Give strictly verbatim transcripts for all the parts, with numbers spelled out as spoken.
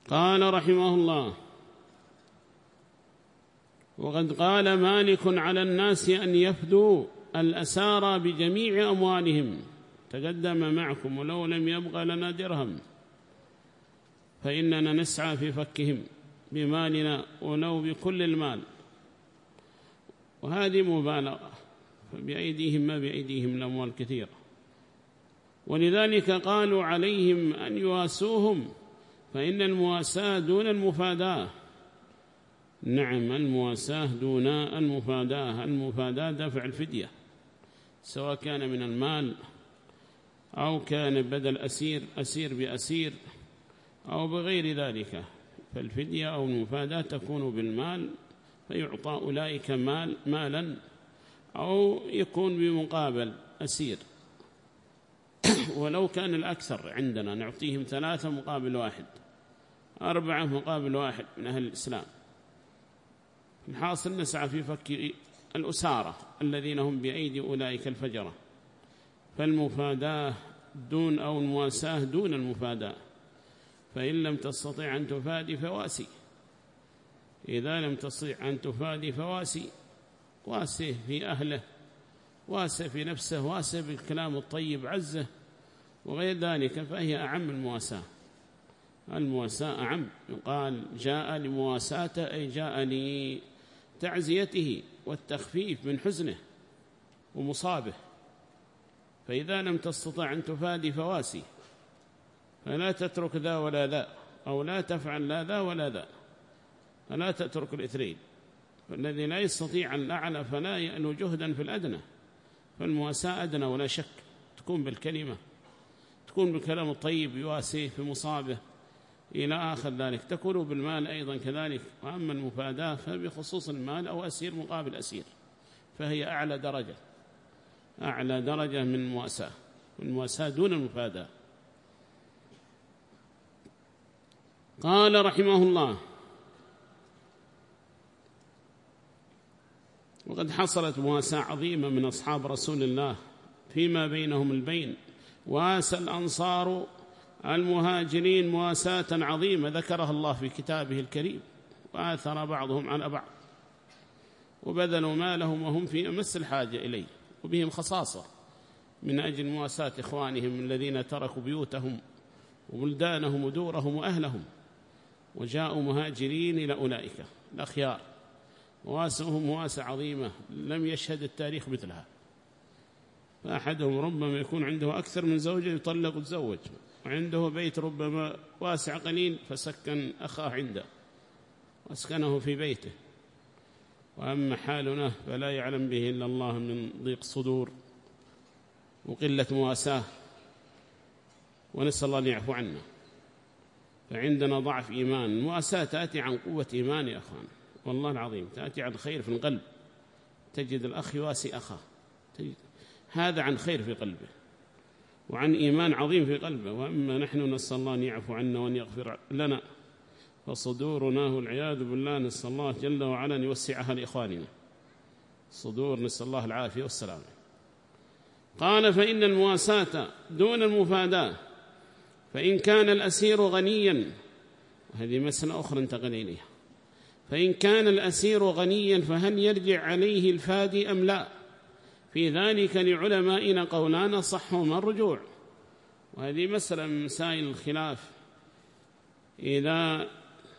قال رحمه الله: وقد قال مالك على الناس أن يفدوا الأسارى بجميع أموالهم، تقدم معكم، ولو لم يبق لنا درهم فإننا نسعى في فكهم بمالنا ولو بكل المال. وهذه مبالغة، فبأيديهم ما بأيديهم الأموال كثيرة، ولذلك قالوا عليهم أن يواسوهم، فإن المواساة دون المفاداة. نعم، المواساة دون المفاداة. المفاداة دفع الفدية، سواء كان من المال أو كان بدل أسير أسير بأسير أو بغير ذلك، فالفدية أو المفاداة تكون بالمال، فيعطى أولئك مال مالا، أو يكون بمقابل أسير. ولو كان الأكثر عندنا نعطيهم ثلاثة مقابل واحد، أربعة مقابل واحد من أهل الإسلام. الحاصل نسعى في فك الأسارة الذين هم بأيدي أولئك الفجرة. فالمفاداة دون أو المواساة دون المفاداة، فإن لم تستطيع أن تفادي فواسي. إذا لم تستطيع أن تفادي فواسي، واسه في أهله، واسه في نفسه، واسه بالكلام الطيب عزه وغير ذلك، فهي أعم المواساة. المواساة أعم. يقال جاء لمواساته، أي جاء لتعزيته والتخفيف من حزنه ومصابه. فإذا لم تستطع أن تفادي فواسي، فلا تترك ذا ولا ذا، أو لا تفعل لا ذا ولا ذا، فلا تترك الاثنين. فالذي لا يستطيع الأعلى فلا يألو جهدا في الأدنى. فالمواساة أدنى ولا شك، تكون بالكلمة، تكون بالكلام الطيب يواسيه في مصابه إلى آخر ذلك، تكون بالمال أيضا كذلك. وأما المفاداة فبخصوص المال أو أسير مقابل أسير، فهي أعلى درجة، أعلى درجة من المواساة، والمواساة دون المفاداة. قال رحمه الله: وقد حصلت مواساة عظيمة من أصحاب رسول الله فيما بينهم البين، واسى الأنصار المهاجرين مواساة عظيمة ذكرها الله في كتابه الكريم، وآثر بعضهم على بعض، وبذلوا مالهم وهم في أمس الحاجة إليه، وبهم خصاصة من أجل مواساة إخوانهم الذين تركوا بيوتهم وبلدانهم ودورهم وأهلهم وجاءوا مهاجرين إلى أولئك الأخيار. مواسهم مواساة عظيمة لم يشهد التاريخ مثلها. فأحدهم ربما يكون عنده أكثر من زوجة يطلق وتزوج، وعنده بيت ربما واسع قليل فسكن أخاه عنده واسكنه في بيته. وأما حالنا فلا يعلم به إلا الله من ضيق صدور وقلة مواساة، ونسأل الله أن يعفو عنا. فعندنا ضعف إيمان. المواساة تأتي عن قوة إيمان يا أخوان، والله العظيم، تأتي عن خير في القلب. تجد الأخ يواسي أخاه، هذا عن خير في قلبه وعن إيمان عظيم في قلبه. وأما نحن نسأل الله أن يعفو عنا وأن يغفر لنا، فصدورنا والعياذ بالله نسأل الله جل وعلا أن يوسعها لإخواننا. صدور نسأل الله العافية والسلامة. قال: فإن المواساة دون المفاداة، فإن كان الأسير غنيا، وهذه مسألة أخرى انتقل إليها، فإن كان الأسير غنيا فهل يرجع عليه الفادي أم لا؟ في ذلك لعلمائنا قولان صحهما الرجوع، وهذه مسألة من مسائل الخلاف. إذا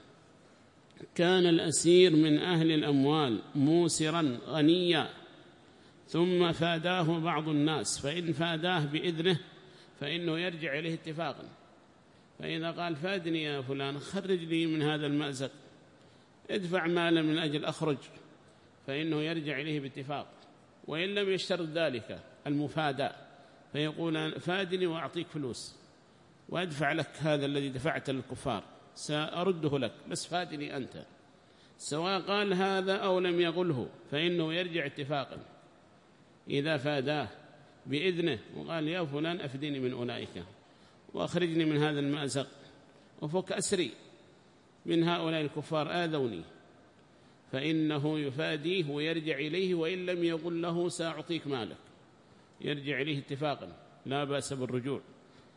كان الأسير من أهل الأموال موسرا غنيا ثم فاداه بعض الناس، فإن فاداه بإذنه فإنه يرجع إليه اتفاقا. فإذا قال: فادني يا فلان، خرج لي من هذا المأزق، ادفع مالا من أجل أخرج، فإنه يرجع إليه باتفاق. وإن لم يشترط ذلك المفاداة، فيقول: فادني وأعطيك فلوس وأدفع لك هذا الذي دفعت للكفار، سأرده لك، بس فادني أنت. سواء قال هذا أو لم يقله فإنه يرجع اتفاقا. إذا فاداه بإذنه وقال: يا فلان أفدني من أولئك وأخرجني من هذا المأزق وفك أسري من هؤلاء الكفار آذوني، فإنه يفاديه ويرجع إليه. وإن لم يقل له سأعطيك مالك، يرجع إليه اتفاقا، لا بأس بالرجوع.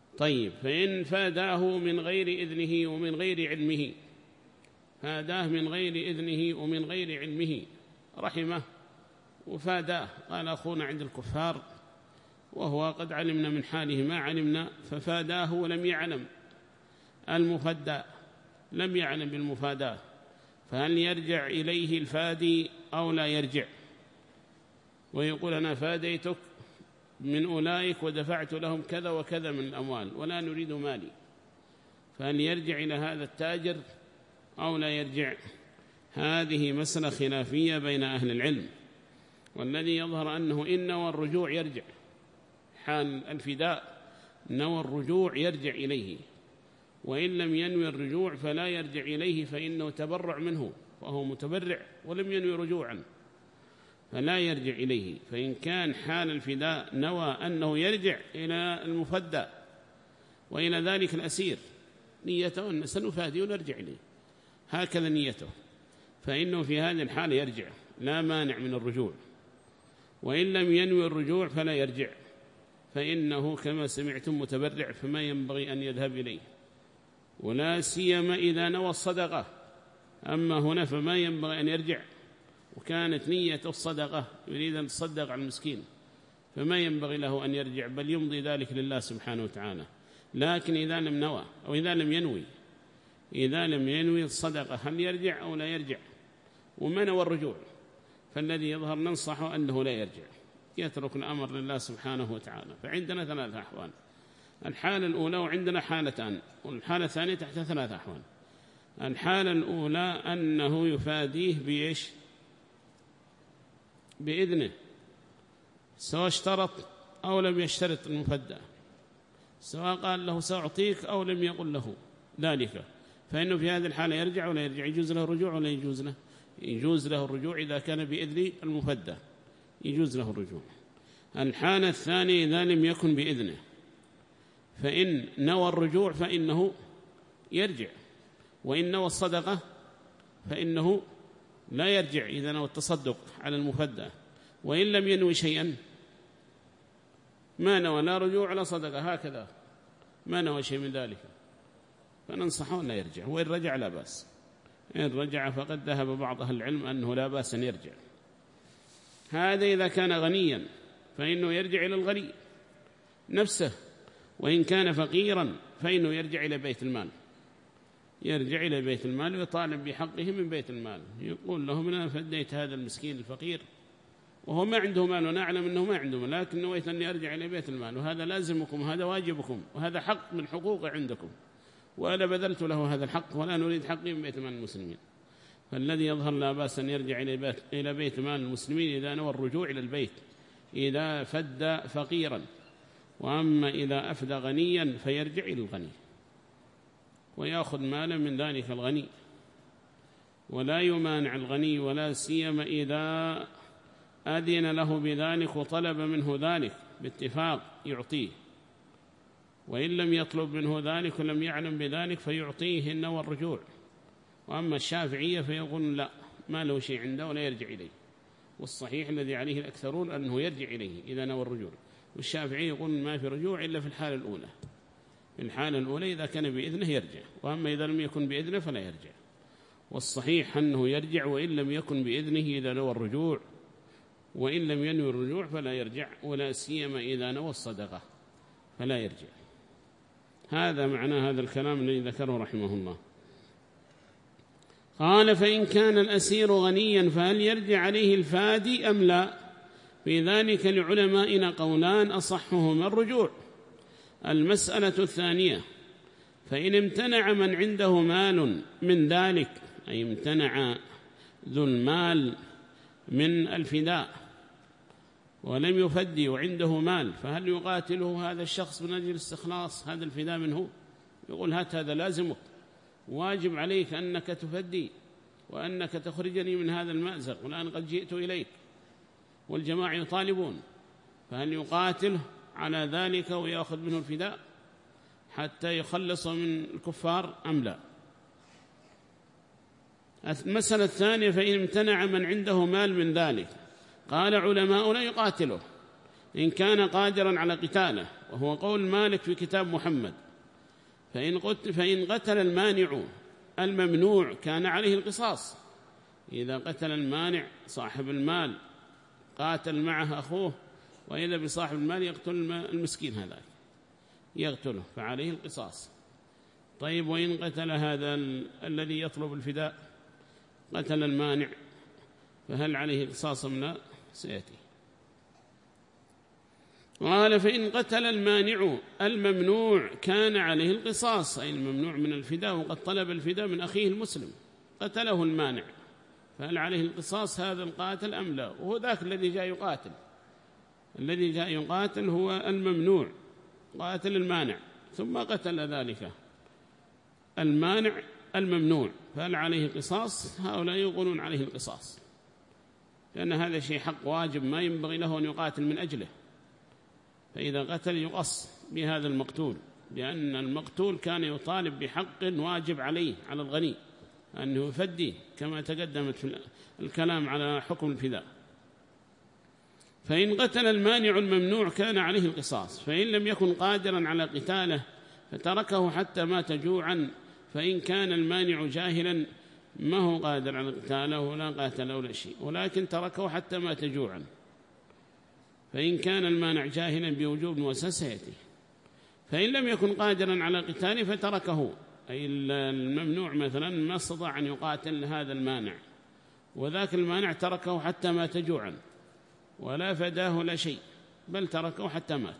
طيب فإن فاداه من غير إذنه ومن غير علمه، فاداه من غير إذنه ومن غير علمه، رحمه وفاداه، قال أخونا عند الكفار وهو قد علمنا من حاله ما علمنا، ففاداه ولم يعلم المفدى، لم يعلم بالمفاداة، فهل يرجع إليه الفادي أو لا يرجع؟ ويقول أنا فاديتك من أولئك ودفعت لهم كذا وكذا من الأموال ولا نريد مالي، فهل يرجع إلى هذا التاجر أو لا يرجع؟ هذه مسألة خلافية بين أهل العلم، والذي يظهر أنه إن نوى الرجوع يرجع، حال الفداء نوى الرجوع يرجع إليه، وإن لم ينوي الرجوع فلا يرجع إليه، فإنه تبرع منه، فهو متبرع ولم ينوي رجوعا فلا يرجع إليه. فإن كان حال الفداء نوى أنه يرجع إلى المفدى وإلى ذلك الأسير، نيته أن سنفادي ونرجع إليه، هكذا نيته، فإنه في هذه الحالة يرجع، لا مانع من الرجوع. وإن لم ينوي الرجوع فلا يرجع، فإنه كما سمعتم متبرع، فما ينبغي أن يذهب إليه، ولا سيما إذا نوى الصدقة. أما هنا فما ينبغي أن يرجع، وكانت نية الصدقة يريد أن تصدق على المسكين، فما ينبغي له أن يرجع، بل يمضي ذلك لله سبحانه وتعالى. لكن إذا لم نوى أو إذا لم ينوي إذا لم ينوي الصدقة هل يرجع أو لا يرجع؟ وما نوى الرجوع، فالذي يظهر ننصحه أنه لا يرجع، يترك الأمر لله سبحانه وتعالى. فعندنا ثلاث أحوال، الحالة الأولى، وعندنا حالتان، والحالة الثانية تحت ثلاث أحوال. الحالة الأولى أنه يفاديه بإيش؟ بإذنه، سواء اشترط أو لم يشترط المفدى، سواء قال له سأعطيك أو لم يقل له ذلك، فإنه في هذه الحالة يرجع ولا يرجع؟ يجوز له الرجوع ولا يجوز له؟ يجوز له الرجوع إذا كان بإذن المفدى، يجوز له الرجوع. الحالة الثانية إذا لم يكن بإذنه، فإن نوى الرجوع فإنه يرجع، وإن نوى الصدقة فإنه لا يرجع إذا نوى التصدق على المفدى. وإن لم ينوي شيئا، ما نوى لا رجوع ولا صدقة، هكذا ما نوى شيء من ذلك، فننصحه لا يرجع. وإن رجع لا بأس، إن رجع فقد ذهب بعض أهل العلم أنه لا بأس أن يرجع. هذا إذا كان غنيا فإنه يرجع إلى الغني نفسه، وإن كان فقيرا فإنه يرجع إلى بيت المال، يرجع إلى بيت المال ويطالب بحقه من بيت المال، يقول لهم أنا فديت هذا المسكين الفقير وهو ما عنده مال ونعلم أنه ما عنده مال، لكن نويت أني أرجع إلى بيت المال، وهذا لازمكم وهذا واجبكم وهذا حق من حقوق عندكم، وأنا بذلت له هذا الحق ولا نريد حقي من بيت مال المسلمين. فالذي يظهر لا بأس أن يرجع إلى بيت, إلى بيت مال المسلمين إذا نوى الرجوع إلى البيت، إذا فد فقيرا. وأما إذا أفدى غنيا فيرجع إلى الغني ويأخذ مالا من ذلك الغني، ولا يمانع الغني، ولا سيما إذا أذن له بذلك وطلب منه ذلك باتفاق يعطيه، وإن لم يطلب منه ذلك ولم يعلم بذلك فيعطيه النوى الرجوع. وأما الشافعية فيقول لا، ما له شيء عنده ولا يرجع إليه، والصحيح الذي عليه الأكثرون أنه يرجع إليه إذا نوى الرجوع، والشافعي يقول ما في رجوع إلا في الحالة الأولى، في الحالة الأولى إذا كان بإذنه يرجع، وأما إذا لم يكن بإذنه فلا يرجع. والصحيح أنه يرجع وإن لم يكن بإذنه إذا نوى الرجوع، وإن لم ينوي الرجوع فلا يرجع، ولا سيما إذا نوى الصدقة فلا يرجع. هذا معنى هذا الكلام الذي ذكره رحمه الله. قال فإن كان الأسير غنيا فهل يرجع عليه الفادي أم لا؟ في ذلك لعلمائنا قولان أصحهما الرجوع. المسألة الثانية، فإن امتنع من عنده مال من ذلك، أي امتنع ذو المال من الفداء ولم يفدي وعنده مال، فهل يقاتله هذا الشخص من أجل استخلاص هذا الفداء منه؟ يقول هات هذا لازمك، واجب عليك أنك تفدي وأنك تخرجني من هذا المأزق، والآن قد جئت إليك والجماعة يطالبون، فهل يقاتله على ذلك ويأخذ منه الفداء حتى يخلص من الكفار أم لا؟ المسألة الثانية، فإن امتنع من عنده مال من ذلك، قال علماؤنا يقاتله إن كان قادرا على قتاله وهو قول مالك في كتاب محمد. فإن قتل, فإن قتل المانع الممنوع كان عليه القصاص. إذا قتل المانع صاحب المال قاتل معه أخوه، وإذا بصاحب المال يقتل المسكين هذا يقتله فعليه القصاص. طيب وإن قتل هذا الذي يطلب الفداء قتل المانع فهل عليه القصاص أم لا؟ سيأتي. قال فإن قتل المانع الممنوع كان عليه القصاص، أي الممنوع من الفداء وقد طلب الفداء من أخيه المسلم، قتله المانع فهل عليه القصاص هذا القاتل أم لا؟ وهو ذاك الذي جاء يقاتل، الذي جاء يقاتل هو الممنوع، قاتل المانع ثم قتل ذلك المانع الممنوع، فهل عليه قصاص؟ هؤلاء يقولون عليه القصاص، لأن هذا شيء حق واجب ما ينبغي له أن يقاتل من أجله، فإذا قتل يقص بهذا المقتول، لأن المقتول كان يطالب بحق واجب عليه على الغني أنه يفدي، كما تقدمت في الكلام على حكم الفداء. فإن قتل المانع الممنوع كان عليه القصاص، فإن لم يكن قادرا على قتاله فتركه حتى مات جوعا، فإن كان المانع جاهلا ما هو قادر على قتاله ولا قاتل ولا شيء، ولكن تركه حتى مات جوعا. فإن كان المانع جاهلا بوجوب وسيأتي. فإن لم يكن قادرا على قتاله فتركه، أي الممنوع مثلا ما استطاع أن يقاتل هذا المانع، وذاك المانع تركه حتى مات جوعا ولا فداه لا شيء، بل تركه حتى مات،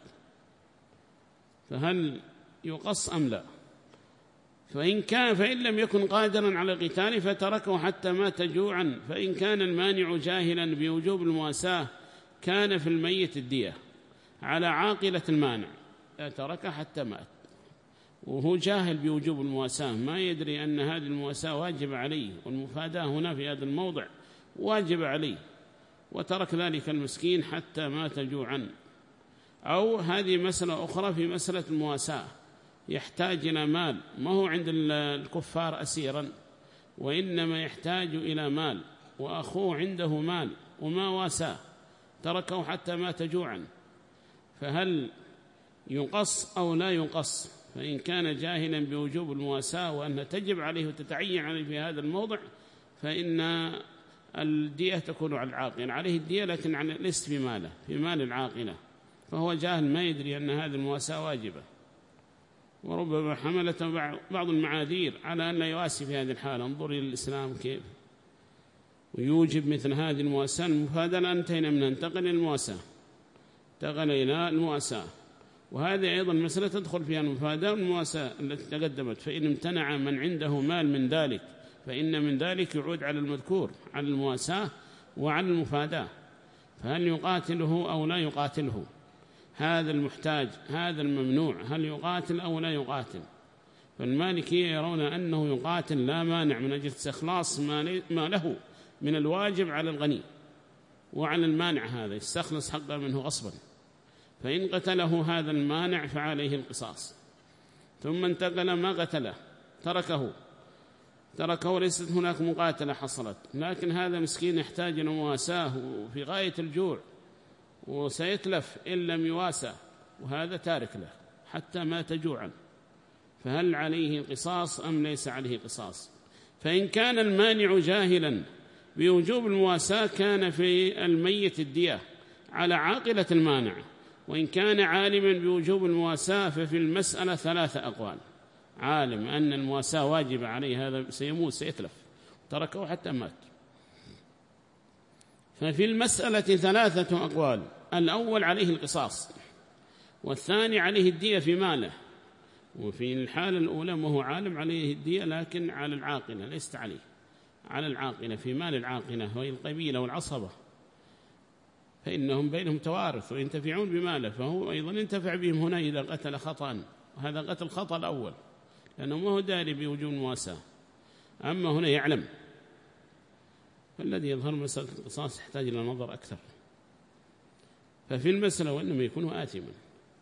فهل يقص أم لا؟ فإن كان فإن لم يكن قادرا على قتاله فتركه حتى مات جوعا. فإن كان المانع جاهلا بوجوب المواساة كان في الميت الدية على عاقلة المانع، تركه حتى مات وهو جاهل بوجوب المواساة، ما يدري أن هذه المواساة واجب عليه، والمفاداة هنا في هذا الموضع واجب عليه، وترك ذلك المسكين حتى مات جوعا. أو هذه مسألة أخرى في مسألة المواساة، يحتاج إلى مال، ما هو عند الكفار أسيرا، وإنما يحتاج إلى مال، وأخوه عنده مال وما واساه، تركه حتى مات جوعا، فهل يقص أو لا يقص؟ فإن كان جاهلا بوجوب المواساة وأنها تجب عليه وتتعين عليه في هذا الموضع فإن الدية تكون على العاقل، عليه الدية لكن ليست في ماله، في مال العاقلة، فهو جاهل ما يدري أن هذه المواساة واجبة، وربما حملته بعض المعاذير على أن لا يواسي في هذه الحالة. انظر إلى الإسلام كيف ويوجب مثل هذه المواساة. المفاداة انتهينا منها، انتقل إلى المواساة، انتقل إلى المواساة، وهذه أيضا مسألة تدخل فيها المفاداة والمواساة التي تقدمت. فإن امتنع من عنده مال من ذلك فإن من ذلك يعود على المذكور، على المواساة وعلى المفاداة، فهل يقاتله أو لا يقاتله؟ هذا المحتاج هذا الممنوع هل يقاتل أو لا يقاتل؟ فالمالكية يرون أنه يقاتل لا مانع من أجل استخلاص ما له من الواجب على الغني، وعلى المانع هذا يستخلص حقه منه غصبا، فإن قتله هذا المانع فعليه القصاص. ثم انتقل ما قتله، تركه تركه ليست هناك مقاتلة حصلت، لكن هذا مسكين يحتاج إلى مواساة وفي غاية الجوع وسيتلف إن لم يواسى، وهذا تارك له حتى مات جوعا، فهل عليه قصاص أم ليس عليه قصاص؟ فإن كان المانع جاهلا بوجوب المواساة كان في الميت الدية على عاقلة المانع، وإن كان عالما بوجوب المواساة ففي المسألة ثلاثة أقوال. عالم أن المواساة واجب عليه هذا سيموت سيتلف، تركه حتى مات. ففي المسألة ثلاثة أقوال، الأول عليه القصاص، والثاني عليه الدية في ماله، وفي الحالة الأولى وهو عالم عليه الدية لكن على العاقلة ليست عليه، على العاقلة في مال العاقلة وهي القبيلة والعصبة، فإنهم بينهم توارث وينتفعون بماله، فهو أيضا ينتفع بهم هنا إذا قتل خطأ، وهذا قتل خطأ الأول لأنه ما هو داري بوجوب المواساة، أما هنا يعلم، فالذي يظهر مسألة القصاص يحتاج إلى نظر أكثر. ففي المسألة وإنما يكون آثما.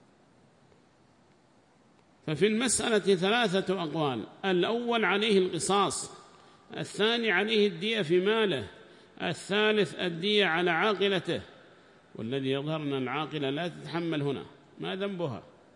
ففي المسألة ثلاثة أقوال، الأول عليه القصاص، الثاني عليه الدية في ماله، الثالث الدية على عاقلته، والذي يظهر أن العاقلة لا تتحمل هنا، ما ذنبها؟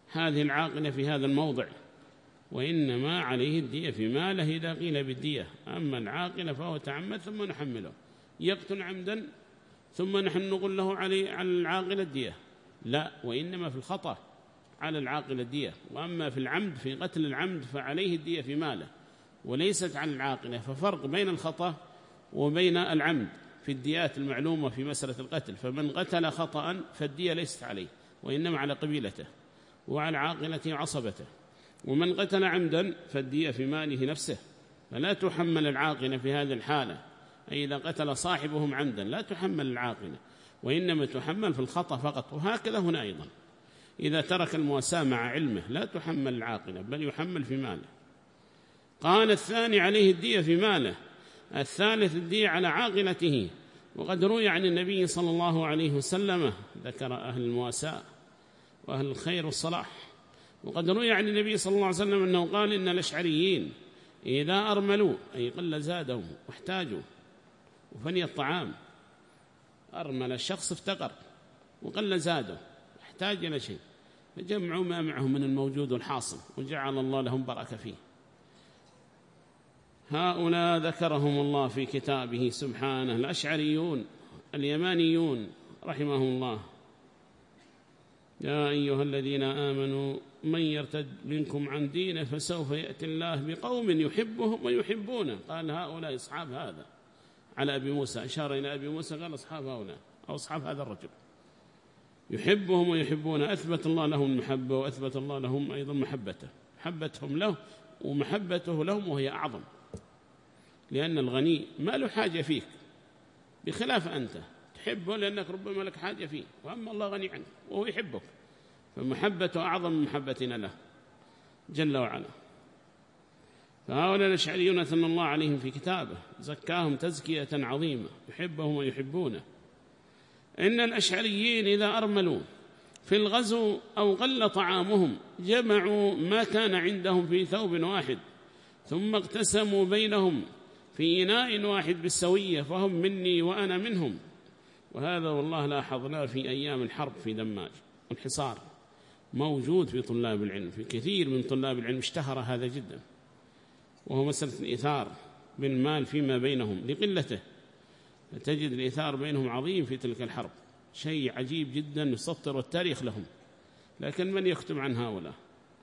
هذه العاقلة في هذا الموضع، وإنما عليه الدية في ماله إذا قيل بالدية. أما العاقلة فهو تعمد ثم نحمله، يقتل عمدا ثم نحن نقول له على العاقلة الدية، لا، وإنما في الخطأ على العاقلة الدية. وأما في العمد، في قتل العمد فعليه الدية في ماله وليست على العاقلة. ففرق بين الخطأ وبين العمد في الديات المعلومة في مسألة القتل. فمن قتل خطأ فالدية ليست عليه وإنما على قبيلته وعلى عاقلته وعصبته. ومن قتل عمدا فالدية في ماله نفسه، فلا تحمل العاقلة في هذه الحالة. أي إذا قتل صاحبهم عمدا لا تحمل العاقلة، وإنما تحمل في الخطأ فقط. وهكذا هنا أيضا إذا ترك المواساة مع علمه لا تحمل العاقلة بل يحمل في ماله. قال الثاني عليه الدية في ماله، الثالث الدية على عاقلته. وقد روي عن النبي صلى الله عليه وسلم، ذكر أهل المواساة وأهل الخير والصلاح، وقد روي عن النبي صلى الله عليه وسلم أنه قال إن الأشعريين إذا أرملوا أي قل زادهم واحتاجوا وفني الطعام، أرمل الشخص افتقر وقل زاده احتاج إلى شيء، فجمعوا ما معهم من الموجود والحاصل وجعل الله لهم بركة فيه. هؤلاء ذكرهم الله في كتابه سبحانه، الأشعريون اليمانيون رحمهم الله. يا أيها الذين آمنوا من يرتد منكم عن دينه فسوف يأتي الله بقوم يحبهم ويحبونه. قال هؤلاء أصحاب هذا على أبي موسى، أشار إلى أبي موسى قال أصحاب هؤلاء أو أصحاب هذا الرجل، يحبهم ويحبون. أثبت الله لهم المحبة وأثبت الله لهم أيضا محبته، محبتهم له ومحبته لهم وهي أعظم، لأن الغني ما له حاجة فيك بخلاف أنت تحبه لأنك ربما لك حاجة فيه، وأما الله غني عنه وهو يحبك، فمحبته أعظم من محبتنا له جل وعلا. فهؤلاء الأشعريون أثنى الله عليهم في كتابه، زكاهم تزكية عظيمة، يحبهم ويحبونه. إن الأشعريين إذا أرملوا في الغزو أو قل طعامهم جمعوا ما كان عندهم في ثوب واحد ثم اقتسموا بينهم في إناء واحد بالسوية، فهم مني وأنا منهم. وهذا والله لاحظناه في أيام الحرب في دماج والحصار، موجود في طلاب العلم، في كثير من طلاب العلم اشتهر هذا جدا، وهو مسألة الإثار بالمال فيما بينهم لقلته، فتجد الإثار بينهم عظيم في تلك الحرب، شيء عجيب جدا يسطر التاريخ لهم، لكن من يكتب عن هؤلاء؟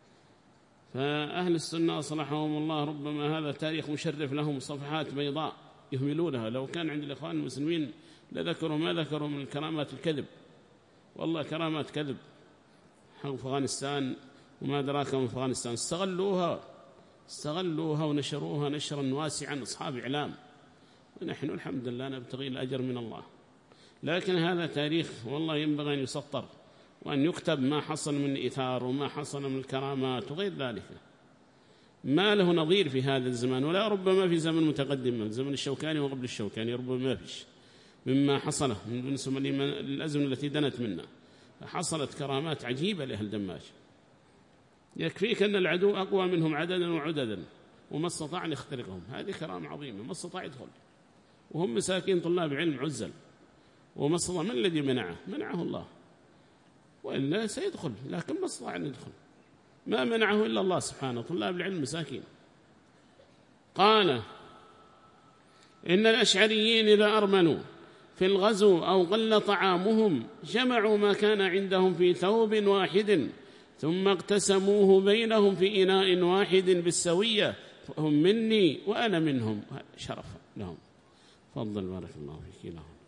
فأهل السنة أصلحهم الله ربما هذا تاريخ مشرف لهم، صفحات بيضاء يهملونها. لو كان عند الإخوان المسلمين لذكروا ما ذكروا من كرامات الكذب، والله كرامات كذب. أفغانستان وما أدراك من أفغانستان استغلوها استغلوها ونشروها نشرا واسعا أصحاب إعلام، ونحن الحمد لله نبتغي الأجر من الله. لكن هذا تاريخ والله ينبغي أن يسطر وأن يكتب ما حصل من إثار وما حصل من الكرامات وغير ذلك، ما له نظير في هذا الزمان، ولا ربما في زمن متقدم من زمن الشوكاني وقبل الشوكاني ربما ما فيش مما حصله من بالنسبة للأزمة التي دنت منا. فحصلت كرامات عجيبة لأهل دماج، يكفيك أن العدو أقوى منهم عددا وعددا وما استطاع أن يخترقهم، هذه كرامة عظيمة، ما استطاع يدخل وهم مساكين طلاب علم عزل، وما استطاع. من الذي منعه؟ منعه الله، وإلا سيدخل لكن ما استطاع أن يدخل، ما منعه إلا الله سبحانه. طلاب العلم مساكين. قال إن الأشعريين إذا أرمنوا في الغزو أو قل طعامهم جمعوا ما كان عندهم في ثوب واحد ثم اقتسموه بينهم في إناء واحد بالسوية، فهم مني وأنا منهم. شرف لهم، فضل بارك الله فيك لهم.